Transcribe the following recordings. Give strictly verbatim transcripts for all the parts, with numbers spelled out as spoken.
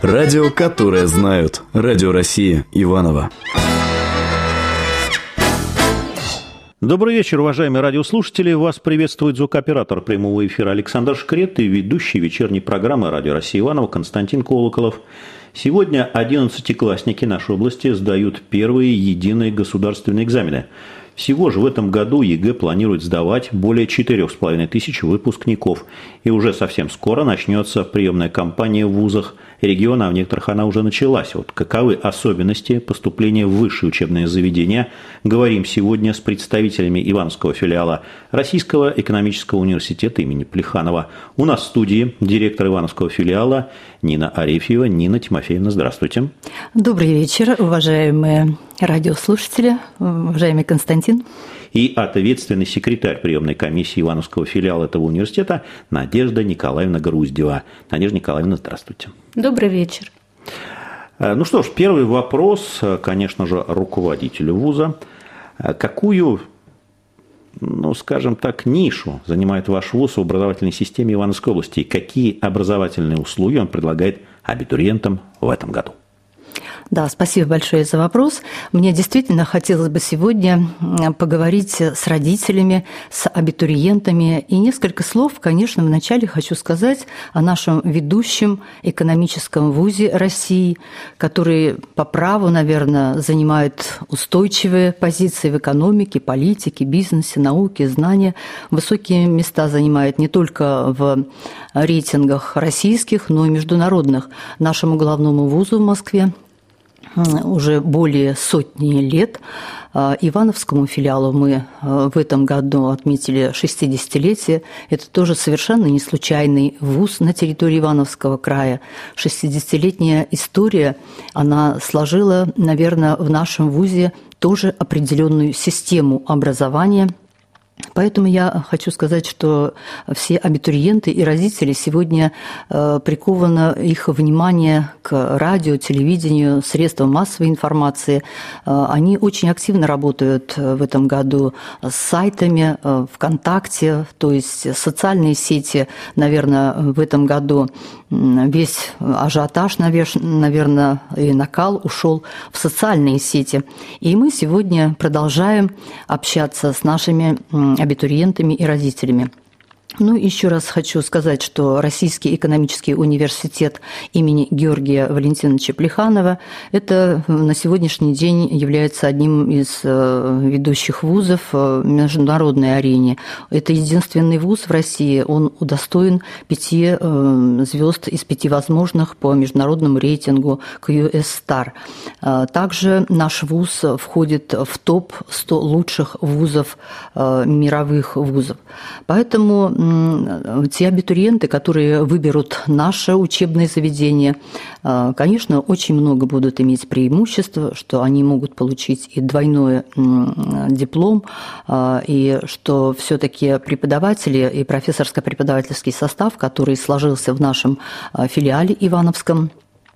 Радио, которое знают. Радио Россия. Иваново. Добрый вечер, уважаемые радиослушатели. Вас приветствует звукооператор прямого эфира Александр Шкрет и ведущий вечерней программы «Радио Россия» Иваново Константин Колоколов. Сегодня одиннадцатиклассники нашей области сдают первые единые государственные экзамены. Всего же в этом году ЕГЭ планирует сдавать более четырех с половиной тысяч выпускников. И уже совсем скоро начнется приемная кампания в вузах региона, а в некоторых она уже началась. Вот каковы особенности поступления в высшие учебные заведения, говорим сегодня с представителями Ивановского филиала Российского экономического университета имени Плеханова. У нас в студии директор Ивановского филиала Нина Арефьева. Нина Тимофеевна, здравствуйте. Добрый вечер, уважаемые радиослушатели, уважаемый Константин. И ответственный секретарь приемной комиссии Ивановского филиала этого университета Надежда Николаевна Груздева. Надежда Николаевна, здравствуйте. Добрый вечер. Ну что ж, первый вопрос, конечно же, руководителю вуза. Какую, ну, скажем так, нишу занимает ваш вуз в образовательной системе Ивановской области? И какие образовательные услуги он предлагает абитуриентам в этом году? Да, спасибо большое за вопрос. Мне действительно хотелось бы сегодня поговорить с родителями, с абитуриентами. И несколько слов, конечно, вначале хочу сказать о нашем ведущем экономическом вузе России, который по праву, наверное, занимает устойчивые позиции в экономике, политике, бизнесе, науке, знания. Высокие места занимает не только в рейтингах российских, но и международных. Нашему главному вузу в Москве уже более сотни лет. Ивановскому филиалу мы в этом году отметили шестидесятилетие. Это тоже совершенно не случайный вуз на территории Ивановского края. шестидесятилетняя история, она сложила, наверное, в нашем вузе тоже определенную систему образования. Поэтому я хочу сказать, что все абитуриенты и родители сегодня приковано их внимание к радио, телевидению, средствам массовой информации. Они очень активно работают в этом году с сайтами ВКонтакте, то есть социальные сети, наверное, в этом году весь ажиотаж, наверное, и накал ушел в социальные сети. И мы сегодня продолжаем общаться с нашими абитуриентами и родителями. Ну, еще раз хочу сказать, что Российский экономический университет имени Георгия Валентиновича Плеханова – это на сегодняшний день является одним из ведущих вузов в международной арене. Это единственный вуз в России, он удостоен пяти звезд из пяти возможных по международному рейтингу кью эс стар. Также наш вуз входит в топ сто лучших вузов, мировых вузов. Поэтому те абитуриенты, которые выберут наше учебное заведение, конечно, очень много будут иметь преимущества, что они могут получить и двойной диплом, и что все-таки преподаватели и профессорско-преподавательский состав, который сложился в нашем филиале Ивановском,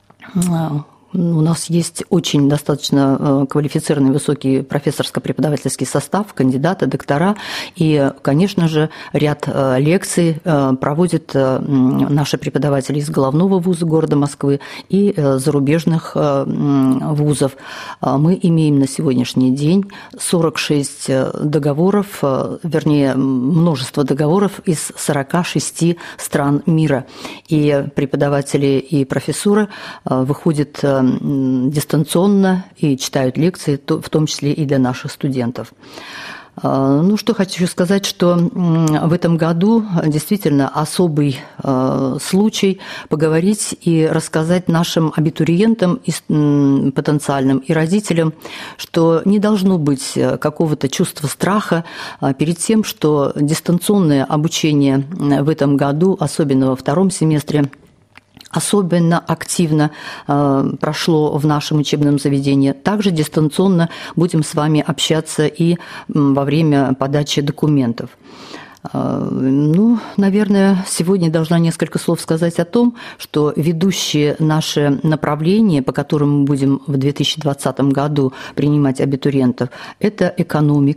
у нас есть очень достаточно квалифицированный высокий профессорско-преподавательский состав, кандидаты, доктора. И, конечно же, ряд лекций проводят наши преподаватели из головного вуза города Москвы и зарубежных вузов. Мы имеем на сегодняшний день сорок шесть договоров, вернее, множество договоров из сорока шести стран мира. И преподаватели и профессуры выходят дистанционно и читают лекции, в том числе и для наших студентов. Ну, что хочу сказать, что в этом году действительно особый случай поговорить и рассказать нашим абитуриентам и потенциальным и родителям, что не должно быть какого-то чувства страха перед тем, что дистанционное обучение в этом году, особенно во втором семестре, особенно активно э, прошло в нашем учебном заведении. Также дистанционно будем с вами общаться и во время подачи документов. Э, ну, наверное, сегодня должна несколько слов сказать о том, что ведущие наши направления, по которым мы будем в две тысячи двадцатом году принимать абитуриентов, это экономика,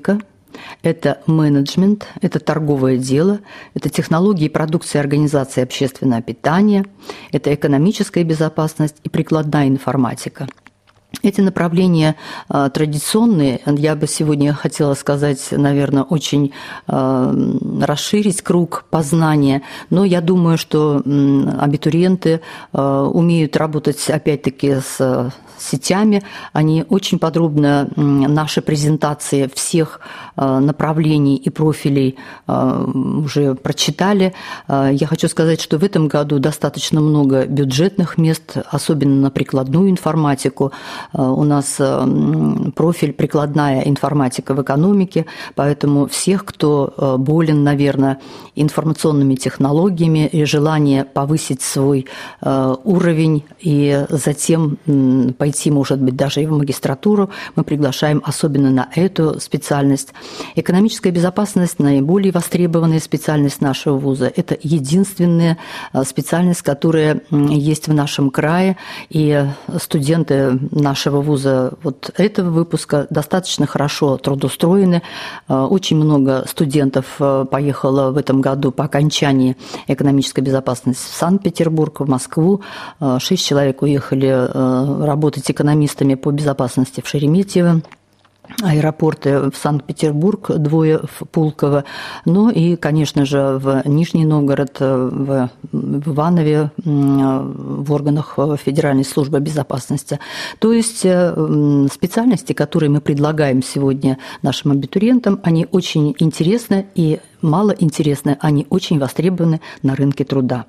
Это менеджмент, это торговое дело, это технологии продукции и организации общественного питания, это экономическая безопасность и прикладная информатика. Эти направления э, традиционные, я бы сегодня хотела сказать, наверное, очень э, расширить круг познания, но я думаю, что э, абитуриенты э, умеют работать, опять-таки, с сетями. Они очень подробно э, наши презентации всех э, направлений и профилей э, уже прочитали. Э, я хочу сказать, что в этом году достаточно много бюджетных мест, особенно на прикладную информатику. У нас профиль «Прикладная информатика в экономике», поэтому всех, кто болен, наверное, информационными технологиями и желание повысить свой уровень и затем пойти, может быть, даже и в магистратуру, мы приглашаем особенно на эту специальность. Экономическая безопасность – наиболее востребованная специальность нашего вуза. Это единственная специальность, которая есть в нашем крае, и студенты нашего вуза вот этого выпуска достаточно хорошо трудоустроены. Очень много студентов поехало в этом году по окончании экономической безопасности в Санкт-Петербург, в Москву. Шесть человек уехали работать экономистами по безопасности в Шереметьево. Аэропорты в Санкт-Петербург, двое в Пулково, ну и, конечно же, в Нижний Новгород, в, в Иванове, в органах Федеральной службы безопасности. То есть специальности, которые мы предлагаем сегодня нашим абитуриентам, они очень интересны и мало интересны, они очень востребованы на рынке труда.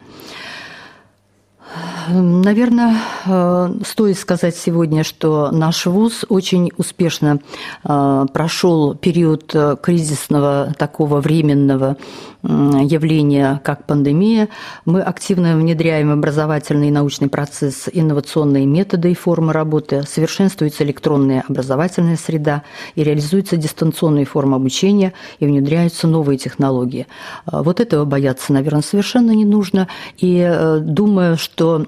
Наверное, стоит сказать сегодня, что наш вуз очень успешно прошел период кризисного такого временного явления, как пандемия. Мы активно внедряем образовательный и научный процесс, инновационные методы и формы работы, совершенствуется электронная образовательная среда и реализуются дистанционные формы обучения и внедряются новые технологии. Вот этого бояться, наверное, совершенно не нужно. И думаю, что,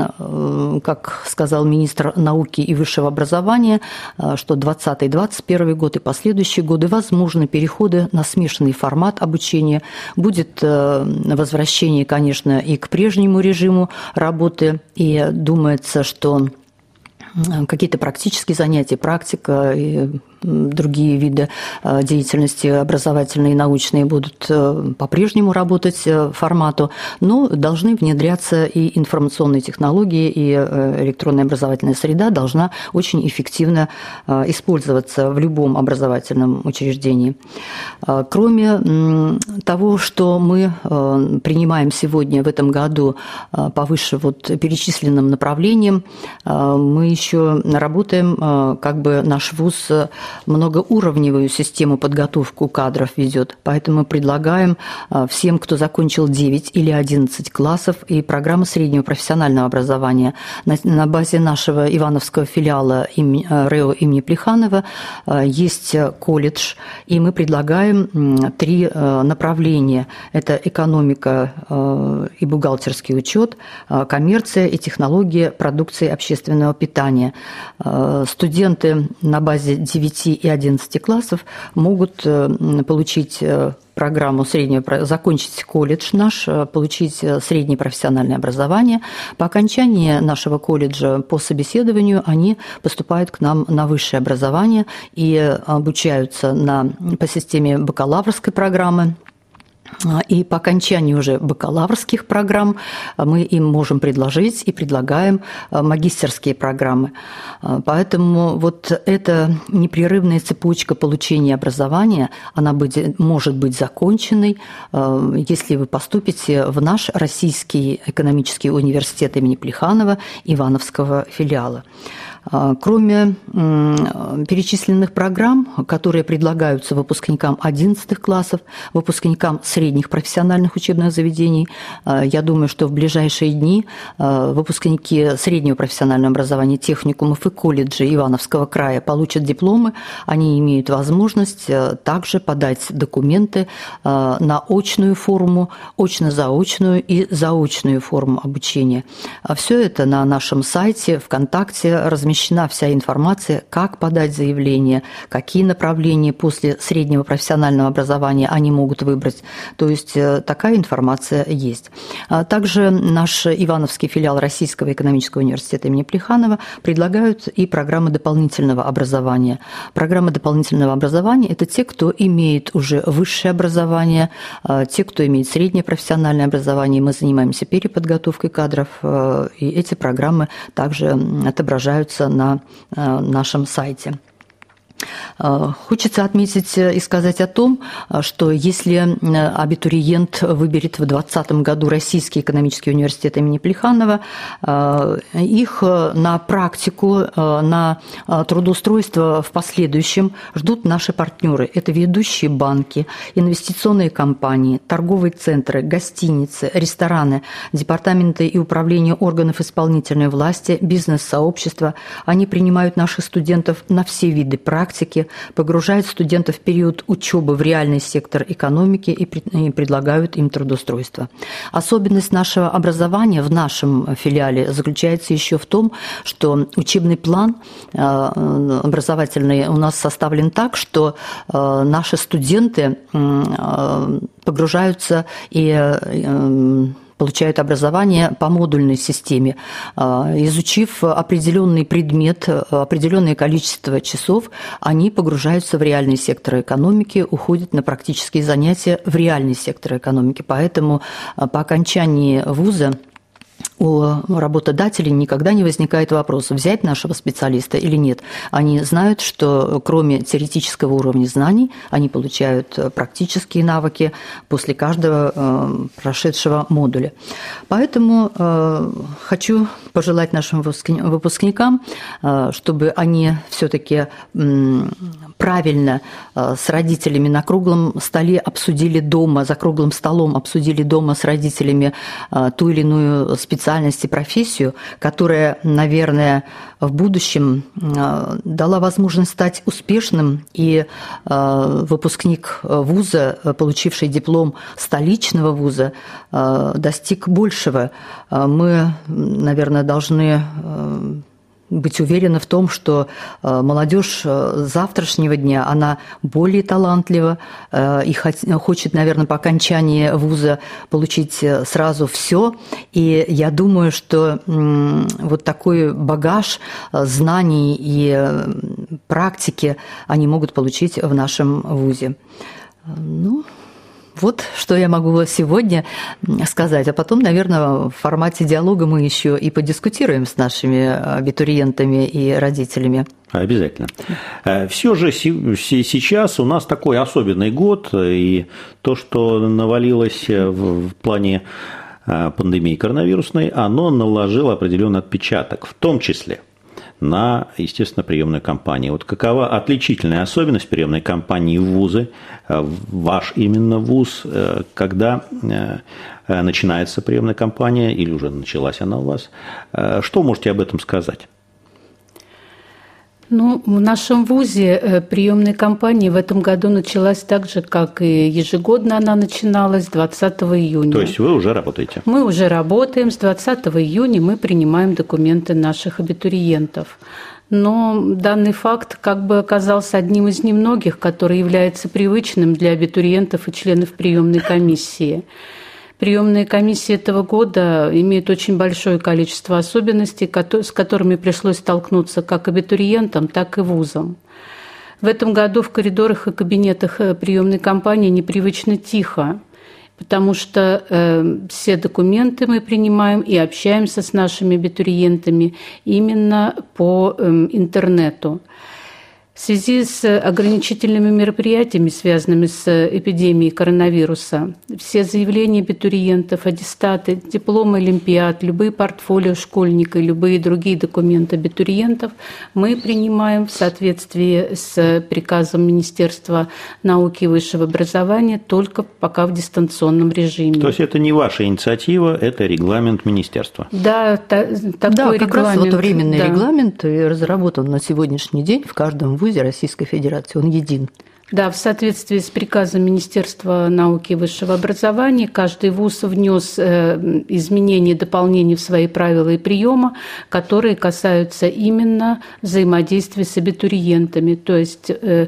как сказал министр науки и высшего образования, что двадцатый — двадцать первый год и последующие годы возможны переходы на смешанный формат обучения. Будет возвращение, конечно, и к прежнему режиму работы, и думается, что какие-то практические занятия, практика и другие виды деятельности образовательные и научные будут по-прежнему работать формату, но должны внедряться и информационные технологии, и электронная образовательная среда должна очень эффективно использоваться в любом образовательном учреждении. Кроме того, что мы принимаем сегодня в этом году по выше вот перечисленным направлениям, мы еще работаем, как бы наш вуз многоуровневую систему подготовку кадров ведет. Поэтому мы предлагаем всем, кто закончил девять или одиннадцать классов и программы среднего профессионального образования на базе нашего ивановского филиала РЭО имени Плеханова есть колледж, и мы предлагаем три направления. Это экономика и бухгалтерский учет, коммерция и технология продукции общественного питания. Студенты на базе девяти и одиннадцати классов могут получить программу среднего, закончить колледж наш, получить среднее профессиональное образование. По окончании нашего колледжа по собеседованию они поступают к нам на высшее образование и обучаются на, по системе бакалаврской программы. И по окончании уже бакалаврских программ мы им можем предложить и предлагаем магистерские программы. Поэтому вот эта непрерывная цепочка получения образования, она будет, может быть законченной, если вы поступите в наш Российский экономический университет имени Плеханова Ивановского филиала. Кроме перечисленных программ, которые предлагаются выпускникам одиннадцатых классов, выпускникам средних профессиональных учебных заведений, я думаю, что в ближайшие дни выпускники среднего профессионального образования, техникумов и колледжей Ивановского края получат дипломы. Они имеют возможность также подать документы на очную форму, очно-заочную и заочную форму обучения. Все это на нашем сайте ВКонтакте размещается. размещена вся информация, как подать заявление, какие направления после среднего профессионального образования они могут выбрать. То есть такая информация есть. Также наш Ивановский филиал Российского экономического университета имени Плеханова предлагают и программы дополнительного образования. Программы дополнительного образования – это те, кто имеет уже высшее образование, те, кто имеет среднее профессиональное образование. Мы занимаемся переподготовкой кадров, и эти программы также отображаются на нашем сайте. Хочется отметить и сказать о том, что если абитуриент выберет в двадцатом году Российский экономический университет имени Плеханова, их на практику, на трудоустройство в последующем ждут наши партнеры. Это ведущие банки, инвестиционные компании, торговые центры, гостиницы, рестораны, департаменты и управления органов исполнительной власти, бизнес-сообщества. Они принимают наших студентов на все виды практики, погружают студентов в период учебы в реальный сектор экономики и предлагают им трудоустройство. Особенность нашего образования в нашем филиале заключается еще в том, что учебный план образовательный у нас составлен так, что наши студенты погружаются и получают образование по модульной системе. Изучив определенный предмет, определенное количество часов, они погружаются в реальный сектор экономики, уходят на практические занятия в реальный сектор экономики. Поэтому по окончании вуза у работодателей никогда не возникает вопроса, взять нашего специалиста или нет. Они знают, что кроме теоретического уровня знаний, они получают практические навыки после каждого прошедшего модуля. Поэтому хочу пожелать нашим выпускникам, чтобы они все-таки правильно с родителями на круглом столе обсудили дома, за круглым столом обсудили дома с родителями ту или иную специальность и профессию, которая, наверное, в будущем дала возможность стать успешным, и выпускник вуза, получивший диплом столичного вуза, достиг большего. Мы, наверное, должны быть уверены в том, что молодежь завтрашнего дня, она более талантлива и хочет, наверное, по окончании вуза получить сразу все. И я думаю, что вот такой багаж знаний и практики они могут получить в нашем вузе. Ну, вот что я могу сегодня сказать. А потом, наверное, в формате диалога мы еще и подискутируем с нашими абитуриентами и родителями. Обязательно. Все же сейчас у нас такой особенный год, и то, что навалилось в плане пандемии коронавирусной, оно наложило определенный отпечаток, в том числе на, естественно, приемную кампанию. Вот какова отличительная особенность приемной кампании в вузы, ваш именно вуз, когда начинается приемная кампания или уже началась она у вас? Что можете об этом сказать? Ну, в нашем вузе приемная кампания в этом году началась так же, как и ежегодно она начиналась двадцатого июня. То есть вы уже работаете? Мы уже работаем. С двадцатого июня мы принимаем документы наших абитуриентов. Но данный факт как бы оказался одним из немногих, который является привычным для абитуриентов и членов приемной комиссии. Приемные комиссии этого года имеют очень большое количество особенностей, с которыми пришлось столкнуться как абитуриентам, так и вузам. В этом году в коридорах и кабинетах приемной кампании непривычно тихо, потому что э, все документы мы принимаем и общаемся с нашими абитуриентами именно по э, интернету. В связи с ограничительными мероприятиями, связанными с эпидемией коронавируса, все заявления абитуриентов, аттестаты, дипломы олимпиад, любые портфолио школьника и любые другие документы абитуриентов мы принимаем в соответствии с приказом Министерства науки и высшего образования только пока в дистанционном режиме. То есть это не ваша инициатива, это регламент министерства? Да, та, такой да, как регламент. раз вот временный да. регламент разработан на сегодняшний день в каждом вузе Российской Федерации, он един. Да, в соответствии с приказом Министерства науки и высшего образования каждый вуз внес изменения и дополнения в свои правила и приема, которые касаются именно взаимодействия с абитуриентами. То есть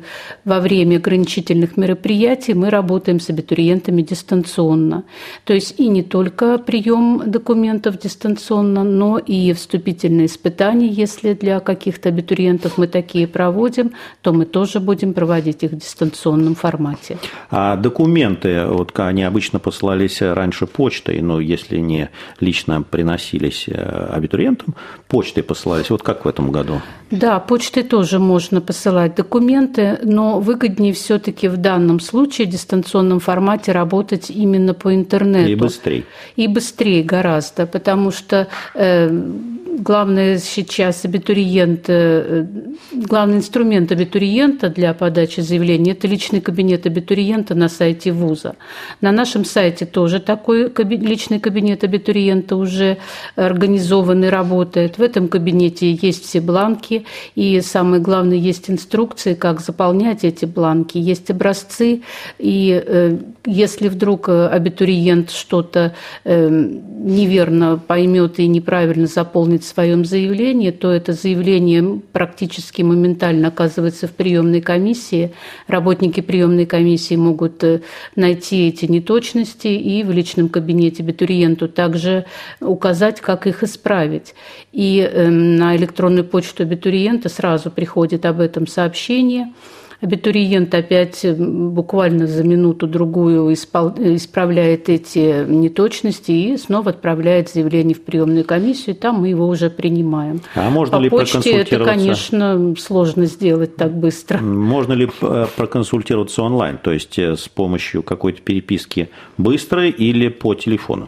во время ограничительных мероприятий мы работаем с абитуриентами дистанционно. То есть и не только прием документов дистанционно, но и вступительные испытания, если для каких-то абитуриентов мы такие проводим, то мы тоже будем проводить их дистанционно. В дистанционном формате. А документы, вот они обычно посылались раньше почтой, но если не лично приносились абитуриентам, почтой посылались. Вот как в этом году? Да, почтой тоже можно посылать документы, но выгоднее все-таки в данном случае в дистанционном формате работать именно по интернету. И быстрее. И быстрее гораздо, потому что э, главное сейчас абитуриент, э, главный инструмент абитуриента для подачи заявления – это личный кабинет абитуриента на сайте вуза. На нашем сайте тоже такой личный кабинет абитуриента уже организован и работает. В этом кабинете есть все бланки, и самое главное, есть инструкции, как заполнять эти бланки, есть образцы, и э, если вдруг абитуриент что-то э, неверно поймет и неправильно заполнит в своем заявлении, то это заявление практически моментально оказывается в приемной комиссии. Работники приемной комиссии могут найти эти неточности и в личном кабинете абитуриенту также указать, как их исправить. И э, на электронную почту абитуриента сразу приходит об этом сообщение. Абитуриент опять буквально за минуту-другую исправляет эти неточности и снова отправляет заявление в приемную комиссию, и там мы его уже принимаем. А можно По ли почте проконсультироваться? Это, конечно, сложно сделать так быстро. Можно ли проконсультироваться онлайн, то есть с помощью какой-то переписки быстрой или по телефону?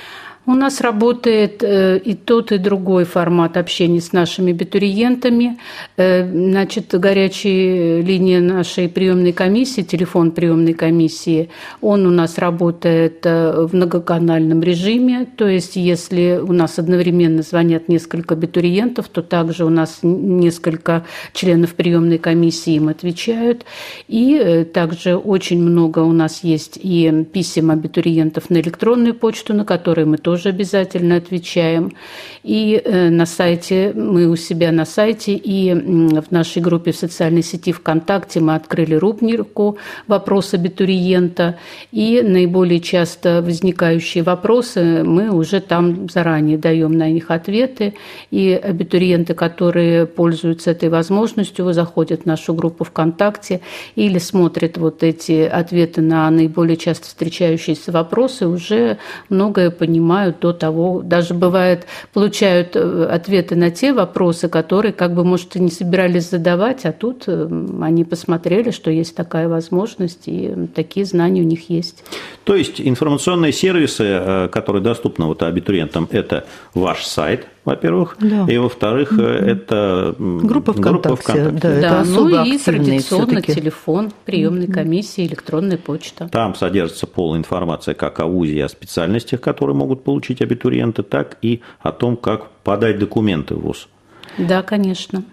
У нас работает и тот, и другой формат общения с нашими абитуриентами. Значит, горячая линия нашей приемной комиссии, телефон приемной комиссии, он у нас работает в многоканальном режиме. То есть, если у нас одновременно звонят несколько абитуриентов, то также у нас несколько членов приемной комиссии им отвечают. И также очень много у нас есть и писем абитуриентов на электронную почту, на которые мы тоже тоже обязательно отвечаем. И на сайте, мы у себя на сайте, и в нашей группе в социальной сети ВКонтакте мы открыли рубрику «Вопрос абитуриента», и наиболее часто возникающие вопросы мы уже там заранее даем на них ответы, и абитуриенты, которые пользуются этой возможностью, заходят в нашу группу ВКонтакте или смотрят вот эти ответы на наиболее часто встречающиеся вопросы, уже многое понимают до того, даже бывает, получают ответы на те вопросы, которые, как бы, может, и не собирались задавать, а тут они посмотрели, что есть такая возможность, и такие знания у них есть. То есть информационные сервисы, которые доступны вот абитуриентам, это ваш сайт, во-первых, да. И, во-вторых, mm-hmm. это группа ВКонтакте. Группа ВКонтакте. Да, да, ну и традиционно телефон приемной mm-hmm. комиссии, электронная почта. Там содержится полная информация как о вузе и о специальностях, которые могут получить абитуриенты, так и о том, как подать документы в вуз. Да, конечно.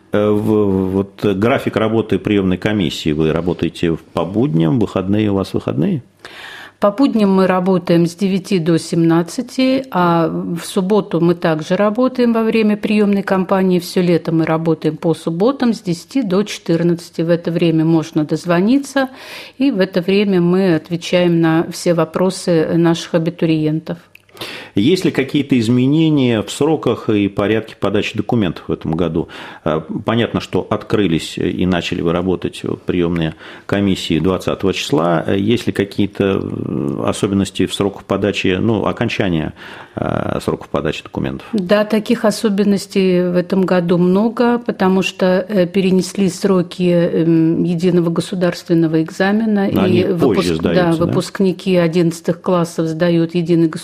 Вот график работы приемной комиссии, вы работаете по будням, выходные у вас выходные? По будням мы работаем с девяти до семнадцати, а в субботу мы также работаем во время приемной кампании. Все лето мы работаем по субботам с десяти до четырнадцати. В это время можно дозвониться, и в это время мы отвечаем на все вопросы наших абитуриентов. Есть ли какие-то изменения в сроках и порядке подачи документов в этом году? Понятно, что открылись и начали вы работать приемные комиссии двадцатого числа. Есть ли какие-то особенности в сроках подачи, ну, окончания сроков подачи документов? Да, таких особенностей в этом году много, потому что перенесли сроки единого государственного экзамена. Но и выпуск... сдаются, да, да? Выпускники одиннадцатых классов сдают единый государственный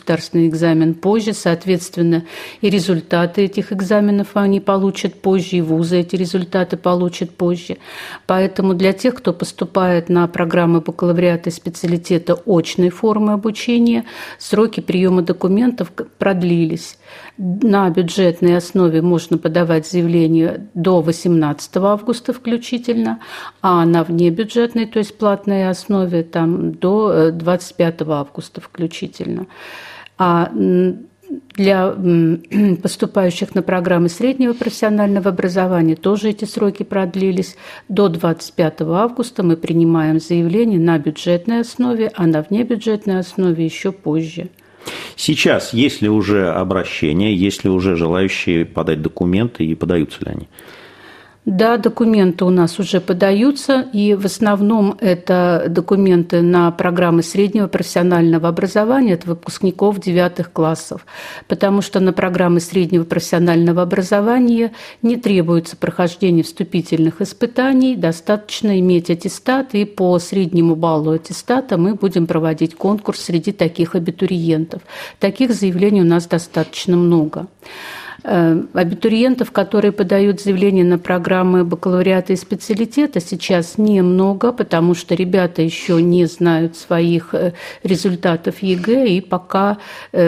государственный экзамен позже, соответственно, и результаты этих экзаменов они получат позже, и вузы эти результаты получат позже. Поэтому для тех, кто поступает на программы бакалавриата и специалитета очной формы обучения, сроки приема документов продлились. На бюджетной основе можно подавать заявление до восемнадцатого августа включительно, а на внебюджетной, то есть платной основе, там, до двадцать пятого августа включительно. А для поступающих на программы среднего профессионального образования тоже эти сроки продлились. До двадцать пятого августа мы принимаем заявление на бюджетной основе, а на внебюджетной основе еще позже. Сейчас есть ли уже обращения, есть ли уже желающие подать документы и подаются ли они? Да, документы у нас уже подаются, и в основном это документы на программы среднего профессионального образования, это выпускников девятых классов, потому что на программы среднего профессионального образования не требуется прохождение вступительных испытаний, достаточно иметь аттестат, и по среднему баллу аттестата мы будем проводить конкурс среди таких абитуриентов. Таких заявлений у нас достаточно много. Абитуриентов, которые подают заявление на программы бакалавриата и специалитета, сейчас немного, потому что ребята еще не знают своих результатов ЕГЭ и пока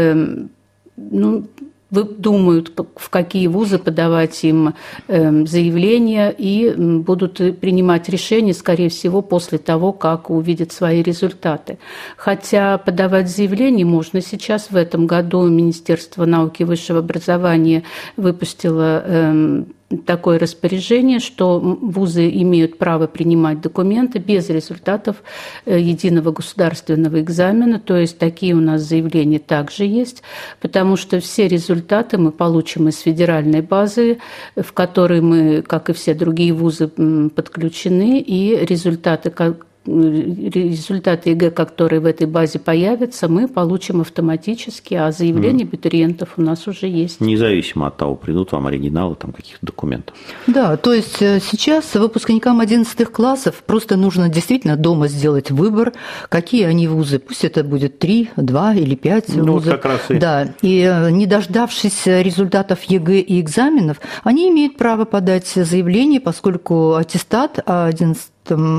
ну, думают, в какие вузы подавать им заявления, и будут принимать решения, скорее всего, после того, как увидят свои результаты. Хотя подавать заявление можно сейчас. В этом году Министерство науки и высшего образования выпустило такое распоряжение, что вузы имеют право принимать документы без результатов единого государственного экзамена, то есть такие у нас заявления также есть, потому что все результаты мы получим из федеральной базы, в которой мы, как и все другие вузы, подключены, и результаты, результаты ЕГЭ, которые в этой базе появятся, мы получим автоматически, а заявления mm. абитуриентов у нас уже есть. Независимо от того, придут вам оригиналы там, каких-то документов. Да, то есть сейчас выпускникам одиннадцатых классов просто нужно действительно дома сделать выбор, какие они вузы. Пусть это будет три, два или пять ну, вузов. Как раз и... Да, и не дождавшись результатов ЕГЭ и экзаменов, они имеют право подать заявление, поскольку аттестат одиннадцатого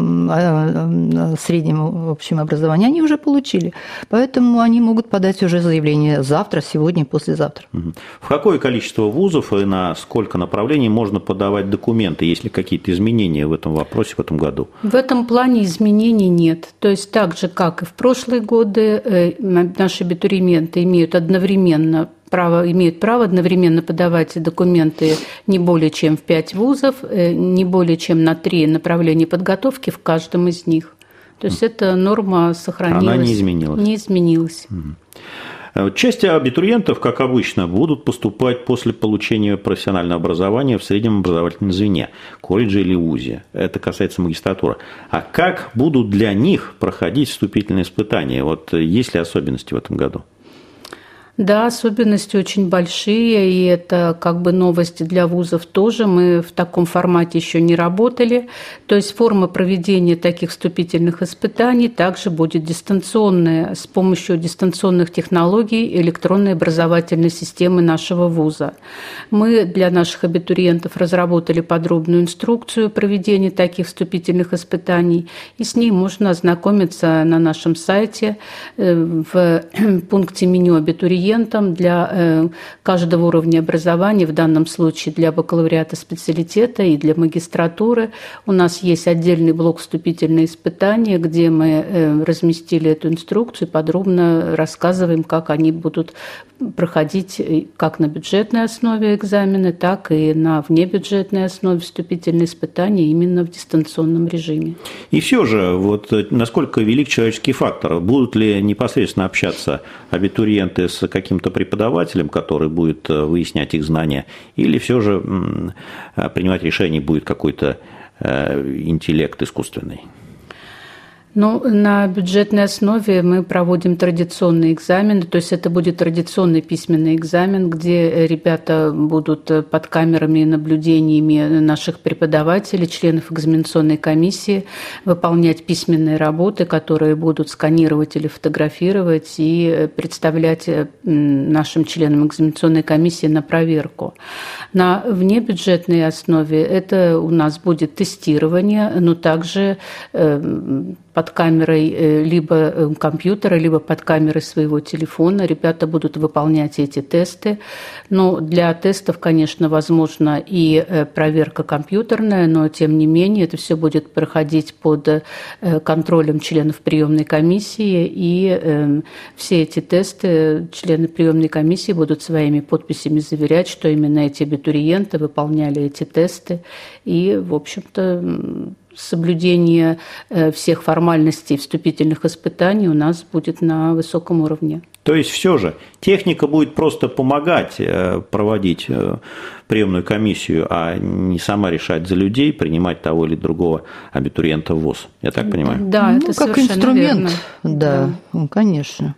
среднем общем образовании они уже получили. Поэтому они могут подать уже заявление завтра, сегодня, послезавтра. В какое количество вузов и на сколько направлений можно подавать документы? Есть ли какие-то изменения в этом вопросе в этом году? В этом плане изменений нет. То есть так же, как и в прошлые годы, наши абитуриенты имеют одновременно Право, имеют право одновременно подавать документы не более чем в пять вузов, не более чем на три направления подготовки в каждом из них. То есть эта норма сохранилась. Она не изменилась. Не изменилась. Угу. Часть абитуриентов, как обычно, будут поступать после получения профессионального образования в среднем образовательном звене, колледже или вузе. Это касается магистратуры. А как будут для них проходить вступительные испытания? Вот есть ли особенности в этом году? Да, особенности очень большие, и это как бы новости для вузов тоже. Мы в таком формате еще не работали. То есть форма проведения таких вступительных испытаний также будет дистанционная, с помощью дистанционных технологий электронной образовательной системы нашего вуза. Мы для наших абитуриентов разработали подробную инструкцию проведения таких вступительных испытаний, и с ней можно ознакомиться на нашем сайте в пункте меню «Абитуриент». Для каждого уровня образования, в данном случае для бакалавриата, специалитета и для магистратуры, у нас есть отдельный блок «Вступительные испытания», где мы разместили эту инструкцию и подробно рассказываем, как они будут проходить как на бюджетной основе экзамены, так и на внебюджетной основе вступительные испытания именно в дистанционном режиме. И все же, вот насколько велик человеческий фактор? Будут ли непосредственно общаться абитуриенты с каким-то преподавателем, который будет выяснять их знания, или все же принимать решение будет какой-то интеллект искусственный? Ну, на бюджетной основе мы проводим традиционные экзамены, то есть это будет традиционный письменный экзамен, где ребята будут под камерами и наблюдениями наших преподавателей, членов экзаменационной комиссии, выполнять письменные работы, которые будут сканировать или фотографировать и представлять нашим членам экзаменационной комиссии на проверку. На внебюджетной основе это у нас будет тестирование, но также под камерой либо компьютера, либо под камерой своего телефона. Ребята будут выполнять эти тесты. Но для тестов, конечно, возможно и проверка компьютерная, но тем не менее это все будет проходить под контролем членов приемной комиссии. И все эти тесты члены приемной комиссии будут своими подписями заверять, что именно эти абитуриенты выполняли эти тесты. И, в общем-то, соблюдение всех формальностей вступительных испытаний у нас будет на высоком уровне. То есть все же техника будет просто помогать проводить приемную комиссию, а не сама решать за людей, принимать того или другого абитуриента в ВУЗ. Я так понимаю? Да, ну, это как совершенно инструмент, верно. да, да. Конечно.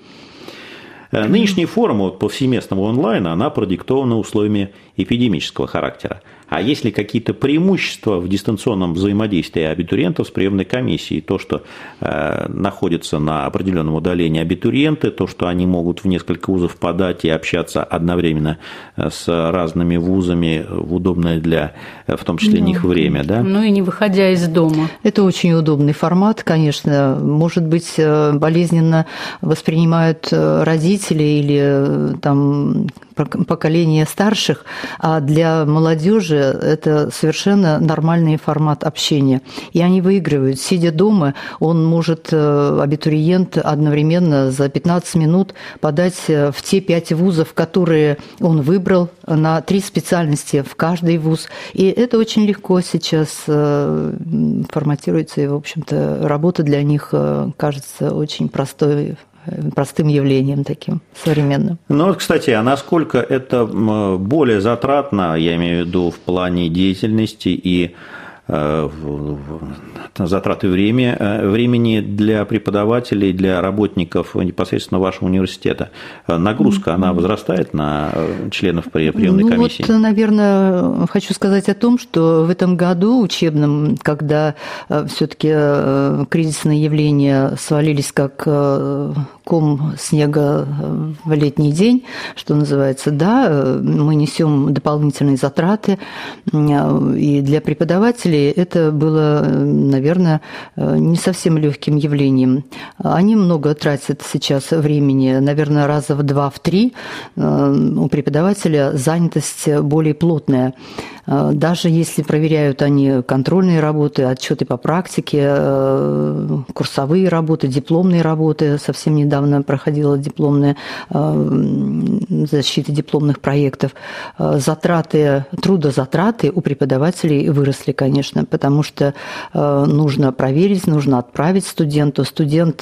Нынешняя форма повсеместного онлайна, она продиктована условиями эпидемического характера. А есть ли какие-то преимущества в дистанционном взаимодействии абитуриентов с приемной комиссией? То, что э, находятся на определенном удалении абитуриенты, то, что они могут в несколько вузов подать и общаться одновременно с разными вузами в удобное для, в том числе, ну, них время, да? Ну и не выходя из дома. Это очень удобный формат, конечно. Может быть, болезненно воспринимают родители или там поколение старших, а для молодежи это совершенно нормальный формат общения. И они выигрывают. Сидя дома, он может, абитуриент, одновременно за пятнадцать минут подать в те пять вузов, которые он выбрал, на три специальности в каждый вуз. И это очень легко сейчас форматируется, и, в общем-то, работа для них кажется очень простой, простым явлением таким современным. Ну вот, кстати, а насколько это более затратно, я имею в виду в плане деятельности и затраты времени, времени для преподавателей, для работников непосредственно вашего университета? Нагрузка, она возрастает на членов приемной ну, комиссии? Вот, наверное, хочу сказать о том, что в этом году учебном, когда все-таки кризисные явления свалились как ком снега в летний день, что называется, да, мы несем дополнительные затраты, и для преподавателей это было, наверное, не совсем легким явлением. Они много тратят сейчас времени, наверное, раза в два, в три. У преподавателя занятость более плотная. Даже если проверяют они контрольные работы, отчеты по практике, курсовые работы, дипломные работы, совсем недавно проходила дипломная защита дипломных проектов, затраты, трудозатраты у преподавателей выросли, конечно, потому что нужно проверить, нужно отправить студенту. Студент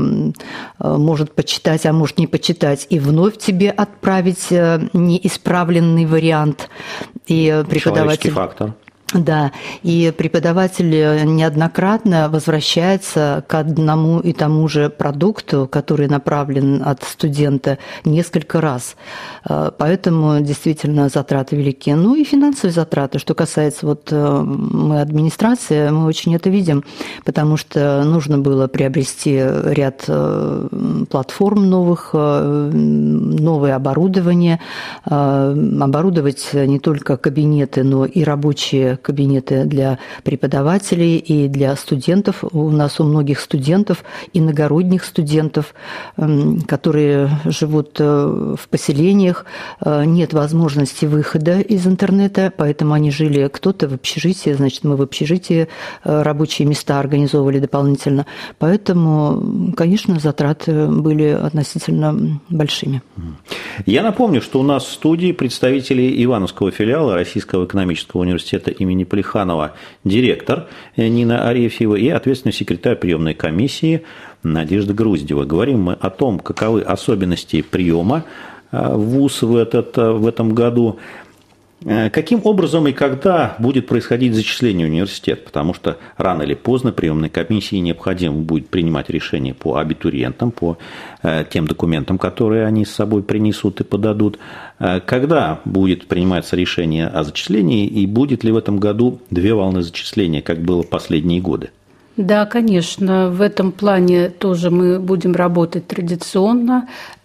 может почитать, а может не почитать, и вновь тебе отправить неисправленный вариант. И преподаватель... фактор. Да, и преподаватель неоднократно возвращается к одному и тому же продукту, который направлен от студента, несколько раз. Поэтому действительно затраты велики. Ну и финансовые затраты. Что касается вот мы администрации, мы очень это видим, потому что нужно было приобрести ряд платформ новых, новое оборудование, оборудовать не только кабинеты, но и рабочие кабинеты для преподавателей и для студентов. У нас у многих студентов, иногородних студентов, которые живут в поселениях, нет возможности выхода из интернета, поэтому они жили кто-то в общежитии, значит, мы в общежитии рабочие места организовывали дополнительно. Поэтому, конечно, затраты были относительно большими. Я напомню, что у нас в студии представители Ивановского филиала Российского экономического университета имени имени Плеханова директор Нина Арефьева и ответственный секретарь приемной комиссии Надежда Груздева. Говорим мы о том, каковы особенности приема в ВУЗ в, этот, в этом году. Каким образом и когда будет происходить зачисление в университет? Потому что рано или поздно приемной комиссии необходимо будет принимать решение по абитуриентам, по тем документам, которые они с собой принесут и подадут. Когда будет приниматься решение о зачислении и будет ли в этом году две волны зачисления, как было в последние годы? Да, конечно, в этом плане тоже мы будем работать традиционно.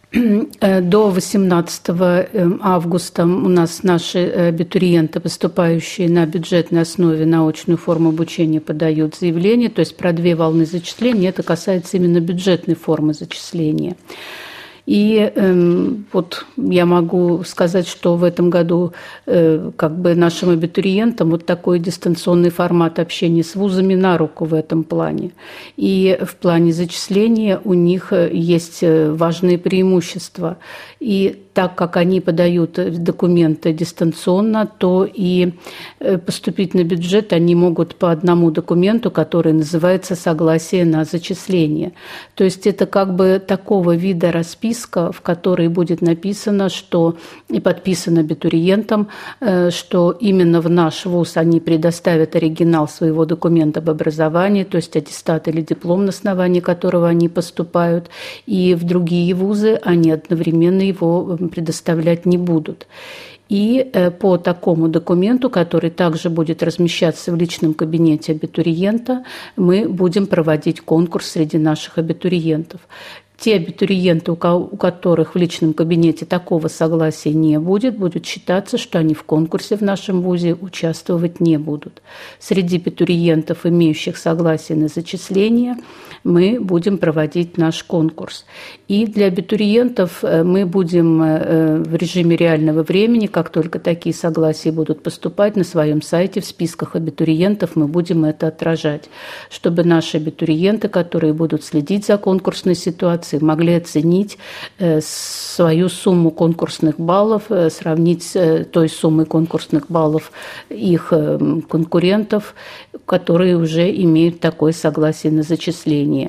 До восемнадцатого августа у нас наши абитуриенты, поступающие на бюджетной основе на очную форму обучения, подают заявление, то есть про две волны зачисления. Это касается именно бюджетной формы зачисления. И э, вот я могу сказать, что в этом году э, как бы нашим абитуриентам вот такой дистанционный формат общения с вузами на руку в этом плане. И в плане зачисления у них есть важные преимущества. И так как они подают документы дистанционно, то и поступить на бюджет они могут по одному документу, который называется «Согласие на зачисление». То есть это как бы такого вида расписка, в которой будет написано, что и подписано абитуриентом, что именно в наш вуз они предоставят оригинал своего документа об образовании, то есть аттестат или диплом, на основании которого они поступают, и в другие вузы они одновременно его предоставлять не будут. И по такому документу, который также будет размещаться в личном кабинете абитуриента, мы будем проводить конкурс среди наших абитуриентов. Те абитуриенты, у которых в личном кабинете такого согласия не будет, будет считаться, что они в конкурсе в нашем вузе участвовать не будут. Среди абитуриентов, имеющих согласие на зачисление, мы будем проводить наш конкурс. И для абитуриентов мы будем в режиме реального времени, как только такие согласия будут поступать, на своем сайте в списках абитуриентов мы будем это отражать, чтобы наши абитуриенты, которые будут следить за конкурсной ситуацией, могли оценить свою сумму конкурсных баллов, сравнить с той суммой конкурсных баллов их конкурентов, которые уже имеют такое согласие на зачисление.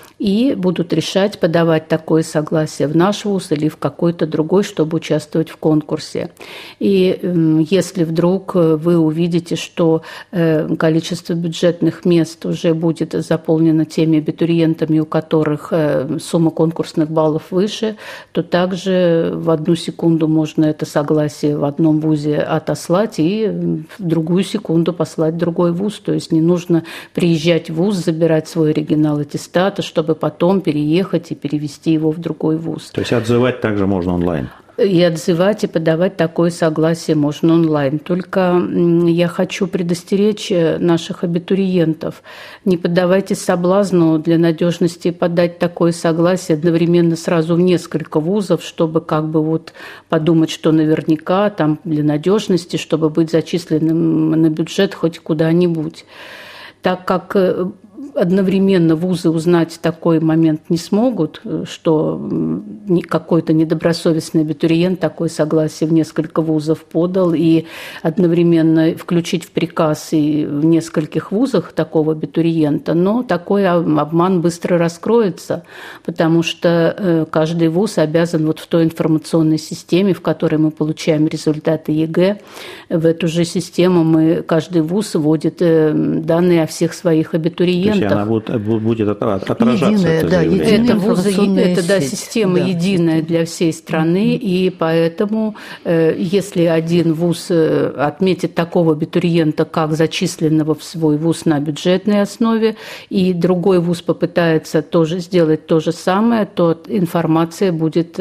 И будут решать, подавать такое согласие в наш вуз или в какой-то другой, чтобы участвовать в конкурсе. И если вдруг вы увидите, что количество бюджетных мест уже будет заполнено теми абитуриентами, у которых сумма конкурсных баллов выше, то также в одну секунду можно это согласие в одном вузе отослать и в другую секунду послать в другой вуз. То есть не нужно приезжать в вуз, забирать свой оригинал аттестата, чтобы потом переехать и перевести его в другой вуз. То есть отзывать также можно онлайн? И отзывать, и подавать такое согласие можно онлайн. Только я хочу предостеречь наших абитуриентов. Не поддавайтесь соблазну для надежности подать такое согласие одновременно сразу в несколько вузов, чтобы как бы вот подумать, что наверняка там для надежности, чтобы быть зачисленным на бюджет хоть куда-нибудь. Так как одновременно вузы узнать такой момент не смогут, что какой-то недобросовестный абитуриент такое согласие в несколько вузов подал, и одновременно включить в приказ и в нескольких вузах такого абитуриента, но такой обман быстро раскроется, потому что каждый вуз обязан вот в той информационной системе, в которой мы получаем результаты ЕГЭ, в эту же систему мы, каждый вуз вводит данные о всех своих абитуриентах. Она будет, будет отражаться. Единая, это да, это вузы, это да, сеть. система Да. единая для всей страны, mm-hmm. и поэтому, если один вуз отметит такого абитуриента, как зачисленного в свой вуз на бюджетной основе, и другой вуз попытается тоже сделать то же самое, то информация будет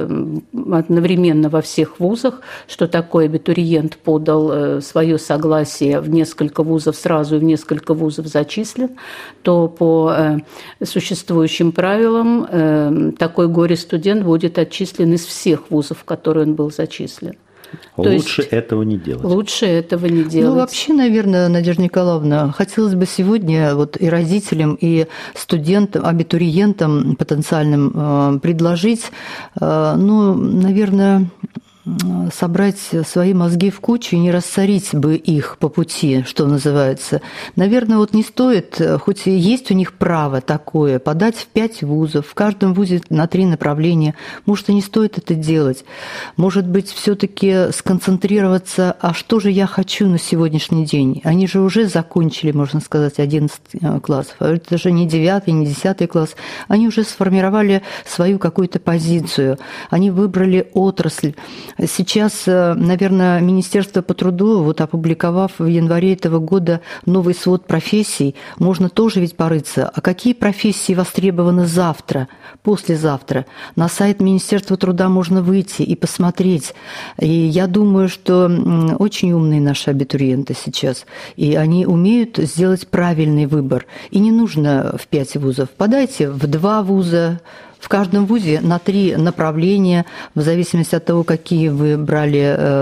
одновременно во всех вузах, что такой абитуриент подал свое согласие в несколько вузов сразу и в несколько вузов зачислен, то по существующим правилам такой горе-студент будет отчислен из всех вузов, в которые он был зачислен. Лучше есть, этого не делать. Лучше этого не делать. Ну, вообще, наверное, Надежда Николаевна, хотелось бы сегодня вот и родителям, и студентам, абитуриентам потенциальным предложить, ну, наверное, собрать свои мозги в кучу и не рассорить бы их по пути, что называется. Наверное, вот не стоит, хоть и есть у них право такое, подать в пять вузов, в каждом вузе на три направления. Может, и не стоит это делать. Может быть, все-таки сконцентрироваться, а что же я хочу на сегодняшний день? Они же уже закончили, можно сказать, одиннадцать классов. Это же не девятый, не десятый класс. Они уже сформировали свою какую-то позицию. Они выбрали отрасль. Сейчас, наверное, Министерство по труду, вот опубликовав в январе этого года новый свод профессий, можно тоже ведь порыться. А какие профессии востребованы завтра, послезавтра? На сайт Министерства труда можно выйти и посмотреть. И я думаю, что очень умные наши абитуриенты сейчас. И они умеют сделать правильный выбор. И не нужно в пять вузов. Подайте в два вуза. В каждом вузе на три направления, в зависимости от того, какие вы брали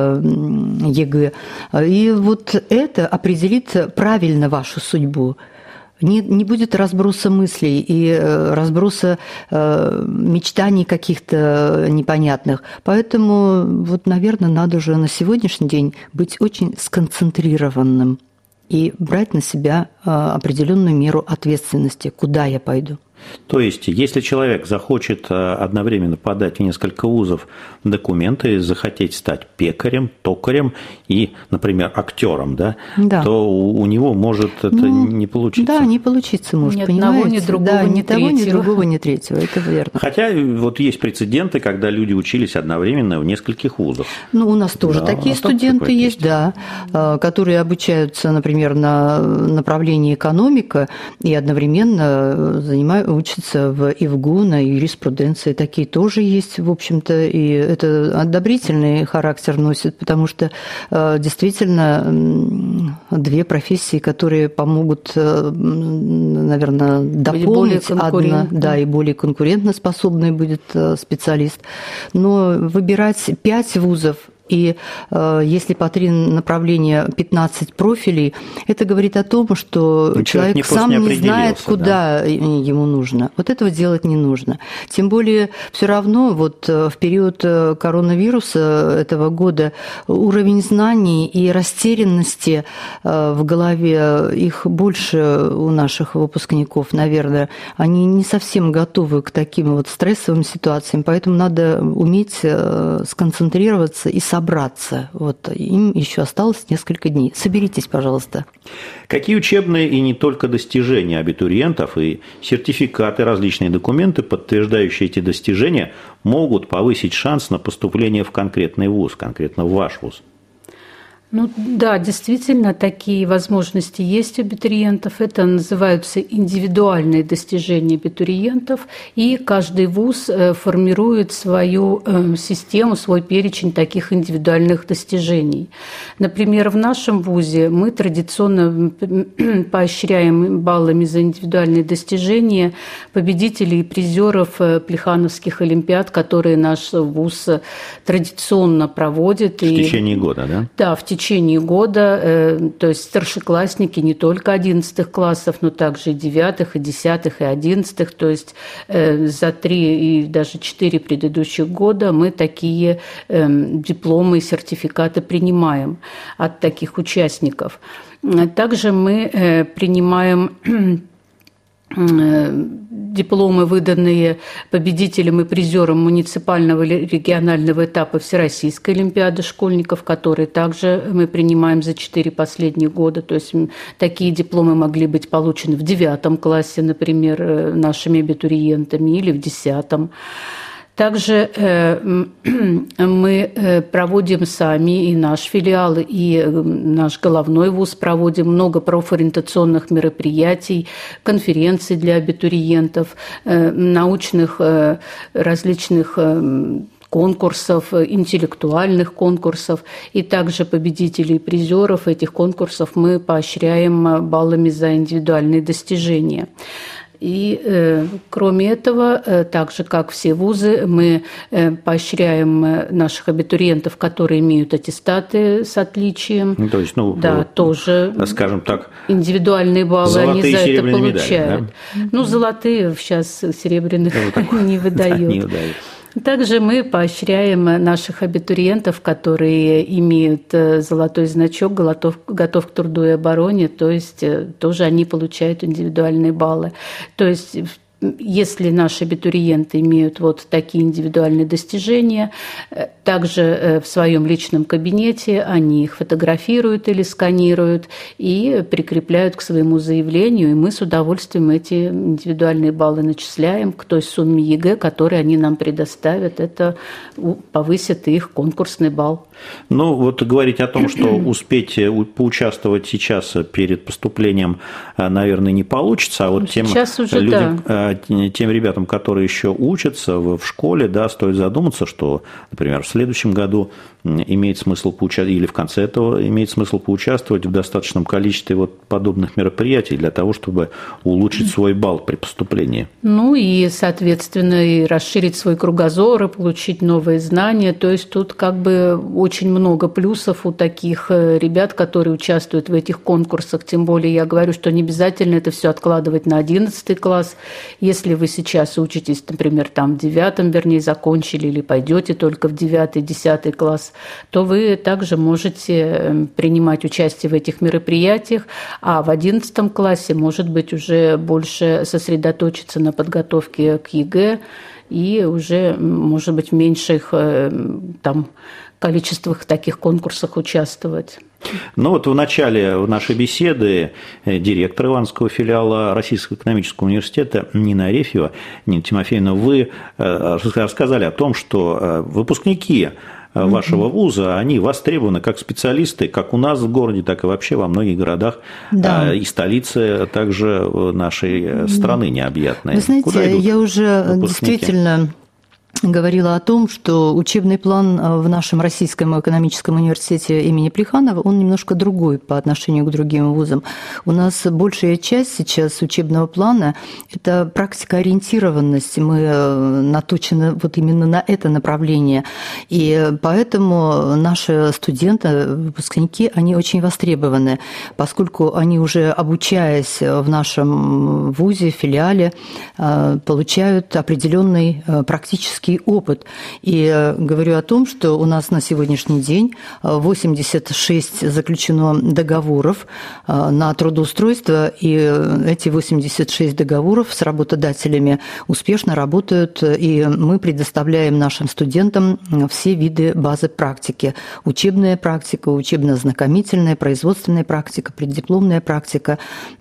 ЕГЭ. И вот это определит правильно вашу судьбу. Не, не будет разброса мыслей и разброса э, мечтаний каких-то непонятных. Поэтому, вот, наверное, надо уже на сегодняшний день быть очень сконцентрированным и брать на себя э, определенную меру ответственности, куда я пойду. То есть, если человек захочет одновременно подать в несколько вузов документы, захотеть стать пекарем, токарем и, например, актером, да, да. то у него может это ну, не получиться. Да, не получиться может, ни понимаете? Одного, ни другого, да, ни, ни того, третьего. ни другого, ни третьего, это верно. Хотя вот есть прецеденты, когда люди учились одновременно в нескольких вузах. Ну, у нас тоже да, такие студенты есть, есть, да, которые обучаются, например, на направлении экономика и одновременно занимают учатся в ИВГУ на юриспруденции. Такие тоже есть, в общем-то, и это одобрительный характер носит, потому что действительно две профессии, которые помогут, наверное, дополнить одна, да, и более конкурентоспособный будет специалист. Но выбирать пять вузов, и э, если по три направления пятнадцать профилей, это говорит о том, что человек, человек сам не, не знает, куда да. ему нужно. Вот этого делать не нужно. Тем более, все равно вот в период коронавируса этого года уровень знаний и растерянности э, в голове, их больше у наших выпускников, наверное. Они не совсем готовы к таким вот стрессовым ситуациям, поэтому надо уметь э, сконцентрироваться и собраться. Вот им еще осталось несколько дней. Соберитесь, пожалуйста. Какие учебные и не только достижения абитуриентов и сертификаты, различные документы, подтверждающие эти достижения, могут повысить шанс на поступление в конкретный вуз, конкретно в ваш вуз? Ну да, действительно, такие возможности есть у абитуриентов. Это называются индивидуальные достижения абитуриентов, и каждый вуз формирует свою систему, свой перечень таких индивидуальных достижений. Например, в нашем вузе мы традиционно поощряем баллами за индивидуальные достижения победителей и призеров Плехановских олимпиад, которые наш вуз традиционно проводит. В и... течение года, да? Да, в течение В течение года, то есть старшеклассники не только одиннадцатых классов, но также и девятых, и десятых, и одиннадцатых, то есть за три и даже четыре предыдущих года мы такие дипломы и сертификаты принимаем от таких участников. Также мы принимаем дипломы, выданные победителям и призерам муниципального или регионального этапа Всероссийской олимпиады школьников, которые также мы принимаем за четыре последних года. То есть такие дипломы могли быть получены в девятом классе, например, нашими абитуриентами, или в десятом. Также мы проводим сами, и наш филиал, и наш головной вуз проводим много профориентационных мероприятий, конференций для абитуриентов, научных различных конкурсов, интеллектуальных конкурсов, и также победителей и призеров этих конкурсов мы поощряем баллами за индивидуальные достижения. И э, кроме этого, э, так же как все вузы, мы э, поощряем наших абитуриентов, которые имеют аттестаты с отличием. Ну, то есть, ну, да, вот, тоже, скажем так, индивидуальные баллы они за это получают. Медали, да? Ну, золотые сейчас серебряных не выдают. Не выдают. Также мы поощряем наших абитуриентов, которые имеют золотой значок «Готов, готов к труду и обороне», то есть тоже они получают индивидуальные баллы. То есть если наши абитуриенты имеют вот такие индивидуальные достижения, также в своем личном кабинете они их фотографируют или сканируют и прикрепляют к своему заявлению, и мы с удовольствием эти индивидуальные баллы начисляем к той сумме ЕГЭ, которую они нам предоставят. Это повысит их конкурсный балл. Ну, вот говорить о том, что успеть поучаствовать сейчас перед поступлением, наверное, не получится, а вот тем людям, да. Тем ребятам, которые еще учатся в школе, да, стоит задуматься, что, например, в следующем году имеет смысл поучаствовать, или в конце этого имеет смысл поучаствовать в достаточном количестве вот подобных мероприятий для того, чтобы улучшить свой балл при поступлении. Ну и, соответственно, и расширить свой кругозор, и получить новые знания. То есть тут как бы очень много плюсов у таких ребят, которые участвуют в этих конкурсах. Тем более я говорю, что не обязательно это все откладывать на одиннадцатый класс. Если вы сейчас учитесь, например, там в девятом, вернее, закончили, или пойдете только в девятый, десятый класс, то вы также можете принимать участие в этих мероприятиях, а в одиннадцатом классе, может быть, уже больше сосредоточиться на подготовке к ЕГЭ и уже, может быть, в меньших там количествах таких конкурсах участвовать. Ну вот в начале нашей беседы директор Ивановского филиала Российского экономического университета Нина Арефьева, Нина Тимофеевна, вы рассказали о том, что выпускники вашего вуза, они востребованы как специалисты, как у нас в городе, так и вообще во многих городах, да. И столицы также нашей страны необъятной. Вы знаете, я уже выпускники? действительно говорила о том, что учебный план в нашем Российском экономическом университете имени Плеханова, он немножко другой по отношению к другим вузам. У нас большая часть сейчас учебного плана – это практикоориентированность. Мы наточены вот именно на это направление. И поэтому наши студенты, выпускники, они очень востребованы, поскольку они уже, обучаясь в нашем вузе, филиале, получают определенный практический опыт. И говорю о том, что у нас на сегодняшний день восемьдесят шесть заключено договоров на трудоустройство, и эти восемьдесят шесть договоров с работодателями успешно работают, и мы предоставляем нашим студентам все виды базы практики. Учебная практика, учебно-ознакомительная, производственная практика, преддипломная практика.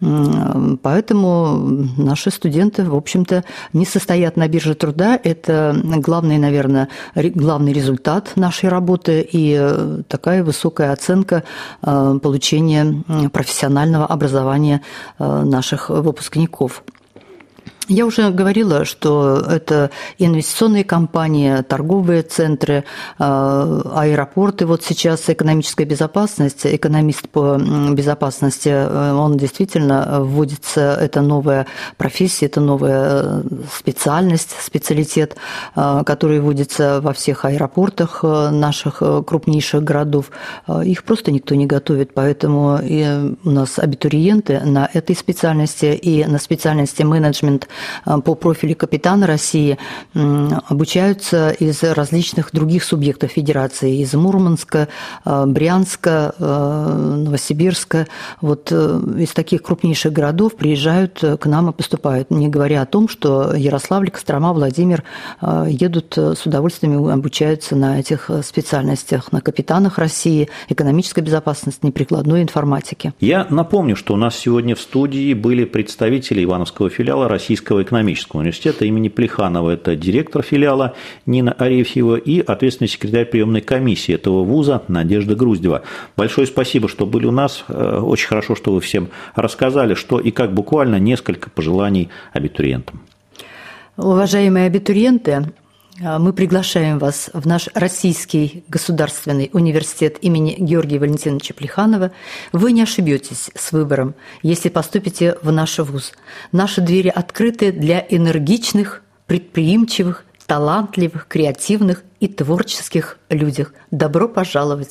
Поэтому наши студенты, в общем-то, не состоят на бирже труда. Это главный, наверное, главный результат нашей работы и такая высокая оценка получения профессионального образования наших выпускников. Я уже говорила, что это инвестиционные компании, торговые центры, аэропорты. Вот сейчас экономическая безопасность, экономист по безопасности, он действительно вводится, это новая профессия, это новая специальность, специалитет, который вводится во всех аэропортах наших крупнейших городов. Их просто никто не готовит, поэтому и у нас абитуриенты на этой специальности и на специальности менеджмент по профилю капитана России обучаются из различных других субъектов Федерации, из Мурманска, Брянска, Новосибирска. Вот из таких крупнейших городов приезжают к нам и поступают, не говоря о том, что Ярославль, Кострома, Владимир едут с удовольствием и обучаются на этих специальностях, на капитанах России, экономической безопасности, неприкладной информатики. Я напомню, что у нас сегодня в студии были представители Ивановского филиала Российского экономического университета имени Плеханова. Это директор филиала Нина Арефьева и ответственный секретарь приемной комиссии этого вуза Надежда Груздева. Большое спасибо, что были у нас. Очень хорошо, что вы всем рассказали, что и как, буквально несколько пожеланий абитуриентам. Уважаемые абитуриенты, мы приглашаем вас в наш Российский государственный университет имени Георгия Валентиновича Плеханова. Вы не ошибетесь с выбором, если поступите в наш вуз. Наши двери открыты для энергичных, предприимчивых, талантливых, креативных и творческих людей. Добро пожаловать!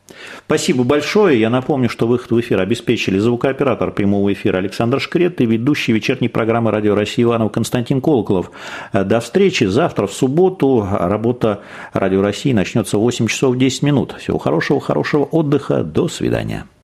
Спасибо большое. Я напомню, что выход в эфир обеспечили звукооператор прямого эфира Александр Шкрет и ведущий вечерней программы «Радио России» Иванов Константин Колоколов. До встречи завтра в субботу. Работа «Радио России» начнется в восемь часов десять минут. Всего хорошего, хорошего отдыха. До свидания.